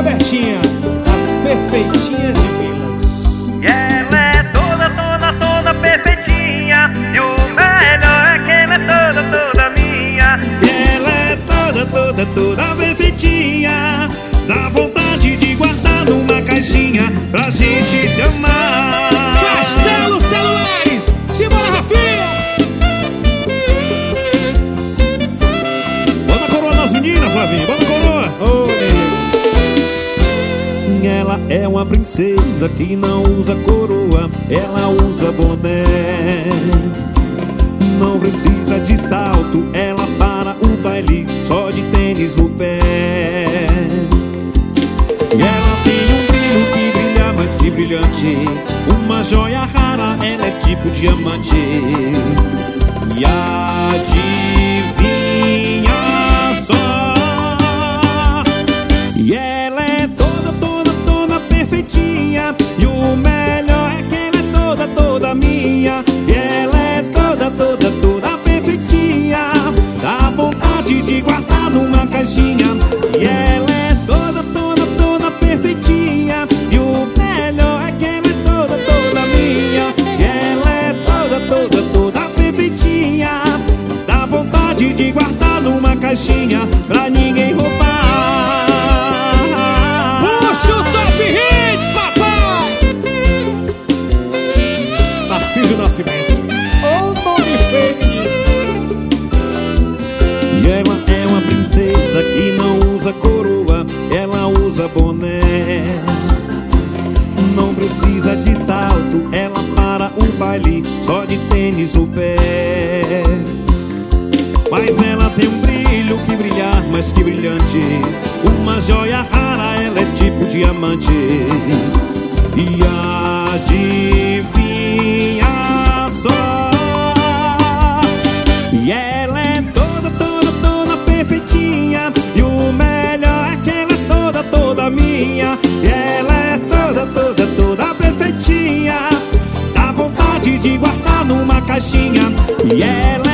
Robertinha, as perfeitinhas de Minas. E ela é toda perfeitinha, e o melhor é que ela é toda minha. E ela é toda perfeitinha, dá vontade de guardar numa caixinha pra gente se amar. Castelo Celulares, simbora, Rafinha! Bota a coroa das meninas, Flavinho, bota a coroa. Ô, nego. Ela é uma princesa que não usa coroa, ela usa boné. Não precisa de salto, ela para o baile só de tênis no pé. E ela tem um brilho que brilha mais que brilhante, uma joia rara, ela é tipo diamante. E adivinha só, e ela é toda perfeitinha, e o melhor é que ela é toda minha. E ela é toda perfeitinha, dá vontade de guardar numa caixinha. E ela é toda perfeitinha, e o melhor é que ela é toda minha. E ela é toda perfeitinha, dá vontade de guardar numa caixinha pra ninguém roubar. Puxa o Top Hits, papai! Tarcísio Nascimento. Ô, nome fake! E ela é uma princesa que não usa coroa, ela usa boné. Não precisa de salto, ela para o baile só de tênis no pé. Mas ela tem um brilho que brilhar mais que brilhante, uma joia rara, ela é tipo diamante. E adivinha só, e ela é toda perfeitinha, e o melhor é que ela é toda minha. E ela é toda perfeitinha, dá vontade de guardar numa caixinha. E ela